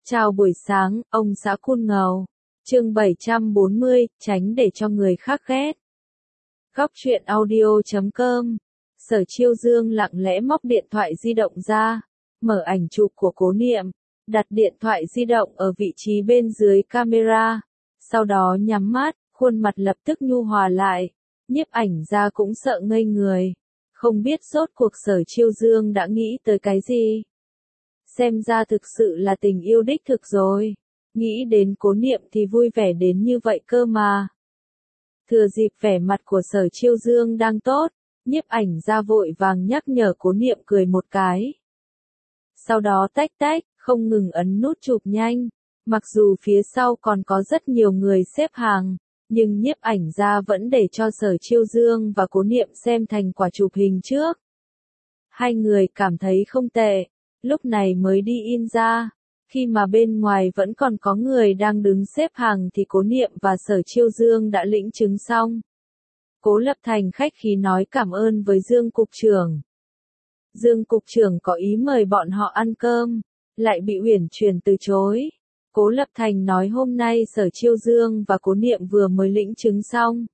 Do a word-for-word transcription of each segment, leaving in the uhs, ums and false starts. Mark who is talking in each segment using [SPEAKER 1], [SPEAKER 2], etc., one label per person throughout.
[SPEAKER 1] Chào buổi sáng, ông xã Cun Ngầu. Chương bảy trăm bốn mươi, tránh để cho người khác ghét. Góc truyện audio chấm com. Sở Chiêu Dương lặng lẽ móc điện thoại di động ra, mở ảnh chụp của Cố Niệm, đặt điện thoại di động ở vị trí bên dưới camera, sau đó nhắm mắt, khuôn mặt lập tức nhu hòa lại. Nhiếp ảnh ra cũng sợ ngây người, không biết rốt cuộc Sở Chiêu Dương đã nghĩ tới cái gì. Xem ra thực sự là tình yêu đích thực rồi. Nghĩ đến Cố Niệm thì vui vẻ đến như vậy cơ mà. Thừa dịp vẻ mặt của Sở Chiêu Dương đang tốt, nhiếp ảnh ra vội vàng nhắc nhở Cố Niệm cười một cái. Sau đó tách tách, không ngừng ấn nút chụp nhanh. Mặc dù phía sau còn có rất nhiều người xếp hàng, nhưng nhiếp ảnh ra vẫn để cho Sở Chiêu Dương và Cố Niệm xem thành quả chụp hình trước. Hai người cảm thấy không tệ, lúc này mới đi in ra. Khi mà bên ngoài vẫn còn có người đang đứng xếp hàng thì Cố Niệm và Sở Chiêu Dương đã lĩnh chứng xong. Cố Lập Thành khách khí nói cảm ơn với Dương Cục trưởng. Dương Cục trưởng có ý mời bọn họ ăn cơm, lại bị Uyển Chuyển từ chối. Cố Lập Thành nói hôm nay Sở Chiêu Dương và Cố Niệm vừa mới lĩnh chứng xong.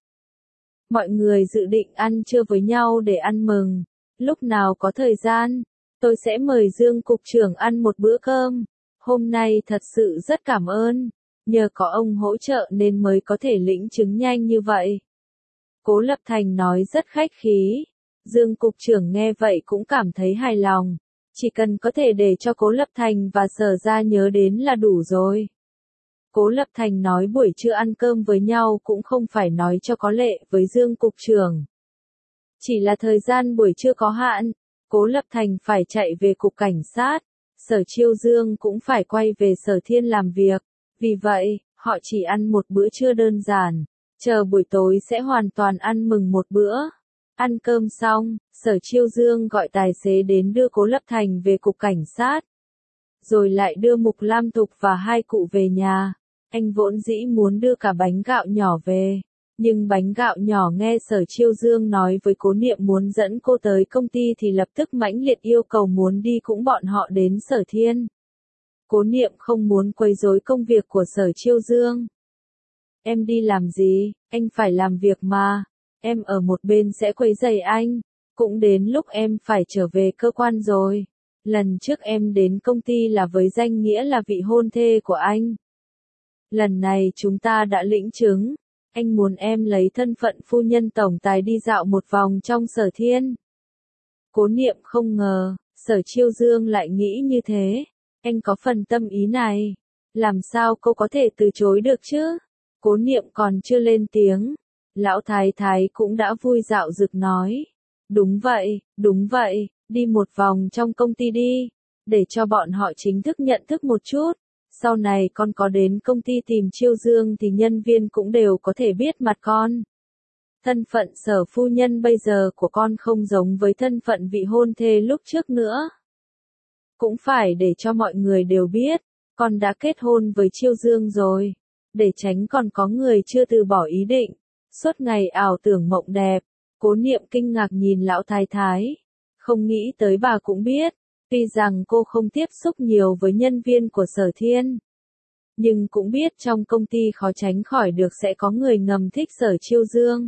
[SPEAKER 1] Mọi người dự định ăn trưa với nhau để ăn mừng. Lúc nào có thời gian, tôi sẽ mời Dương Cục trưởng ăn một bữa cơm. Hôm nay thật sự rất cảm ơn, nhờ có ông hỗ trợ nên mới có thể lĩnh chứng nhanh như vậy. Cố Lập Thành nói rất khách khí. Dương Cục trưởng nghe vậy cũng cảm thấy hài lòng. Chỉ cần có thể để cho Cố Lập Thành và Sở gia nhớ đến là đủ rồi. Cố Lập Thành nói buổi trưa ăn cơm với nhau cũng không phải nói cho có lệ với Dương Cục trưởng. Chỉ là thời gian buổi trưa có hạn, Cố Lập Thành phải chạy về cục cảnh sát, Sở Chiêu Dương cũng phải quay về Sở Thiên làm việc. Vì vậy, họ chỉ ăn một bữa trưa đơn giản, chờ buổi tối sẽ hoàn toàn ăn mừng một bữa. Ăn cơm xong, Sở Chiêu Dương gọi tài xế đến đưa Cố Lập Thành về cục cảnh sát. Rồi lại đưa Mục Lam Thục và hai cụ về nhà. Anh vốn dĩ muốn đưa cả bánh gạo nhỏ về. Nhưng bánh gạo nhỏ nghe Sở Chiêu Dương nói với Cố Niệm muốn dẫn cô tới công ty thì lập tức mãnh liệt yêu cầu muốn đi cũng bọn họ đến Sở Thiên. Cố Niệm không muốn quấy rối công việc của Sở Chiêu Dương. Em đi làm gì, anh phải làm việc mà. Em ở một bên sẽ quấy rầy anh. Cũng đến lúc em phải trở về cơ quan rồi. Lần trước em đến công ty là với danh nghĩa là vị hôn thê của anh. Lần này chúng ta đã lĩnh chứng. Anh muốn em lấy thân phận phu nhân tổng tài đi dạo một vòng trong Sở Thiên. Cố Niệm không ngờ, Sở Chiêu Dương lại nghĩ như thế. Anh có phần tâm ý này. Làm sao cô có thể từ chối được chứ? Cố Niệm còn chưa lên tiếng. Lão Thái Thái cũng đã vui dạo rực nói. Đúng vậy, đúng vậy, đi một vòng trong công ty đi. Để cho bọn họ chính thức nhận thức một chút. Sau này con có đến công ty tìm Chiêu Dương thì nhân viên cũng đều có thể biết mặt con. Thân phận Sở phu nhân bây giờ của con không giống với thân phận vị hôn thê lúc trước nữa. Cũng phải để cho mọi người đều biết, con đã kết hôn với Chiêu Dương rồi. Để tránh còn có người chưa từ bỏ ý định. Suốt ngày ảo tưởng mộng đẹp, Cố Niệm kinh ngạc nhìn Lão Thái Thái. Không nghĩ tới bà cũng biết. Tuy rằng cô không tiếp xúc nhiều với nhân viên của Sở Thiên, nhưng cũng biết trong công ty khó tránh khỏi được sẽ có người ngầm thích Sở Chiêu Dương.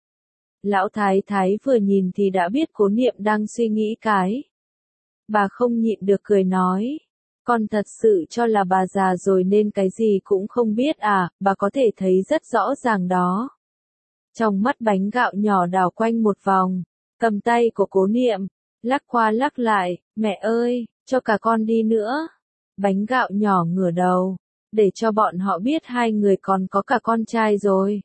[SPEAKER 1] Lão Thái Thái vừa nhìn thì đã biết Cố Niệm đang suy nghĩ cái. Bà không nhịn được cười nói. Con thật sự cho là bà già rồi nên cái gì cũng không biết à, bà có thể thấy rất rõ ràng đó. Trong mắt bánh gạo nhỏ đảo quanh một vòng, cầm tay của Cố Niệm, lắc qua lắc lại, mẹ ơi, cho cả con đi nữa. Bánh gạo nhỏ ngửa đầu, để cho bọn họ biết hai người còn có cả con trai rồi.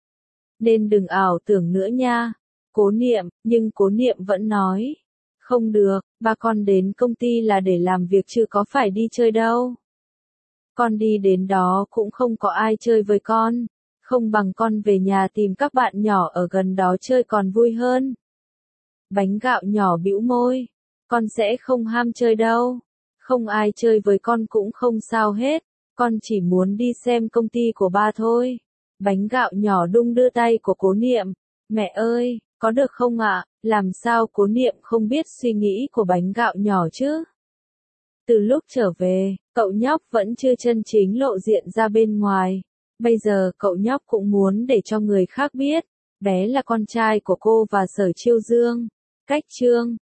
[SPEAKER 1] Nên đừng ảo tưởng nữa nha. Cố Niệm, nhưng Cố Niệm vẫn nói. Không được, ba con đến công ty là để làm việc chứ có phải đi chơi đâu. Con đi đến đó cũng không có ai chơi với con. Không bằng con về nhà tìm các bạn nhỏ ở gần đó chơi còn vui hơn. Bánh gạo nhỏ bĩu môi. Con sẽ không ham chơi đâu. Không ai chơi với con cũng không sao hết. Con chỉ muốn đi xem công ty của ba thôi. Bánh gạo nhỏ đung đưa tay của Cố Niệm. Mẹ ơi, có được không ạ? À? Làm sao Cố Niệm không biết suy nghĩ của bánh gạo nhỏ chứ? Từ lúc trở về, cậu nhóc vẫn chưa chân chính lộ diện ra bên ngoài. Bây giờ cậu nhóc cũng muốn để cho người khác biết, bé là con trai của cô và Sở Chiêu Dương. Cách chương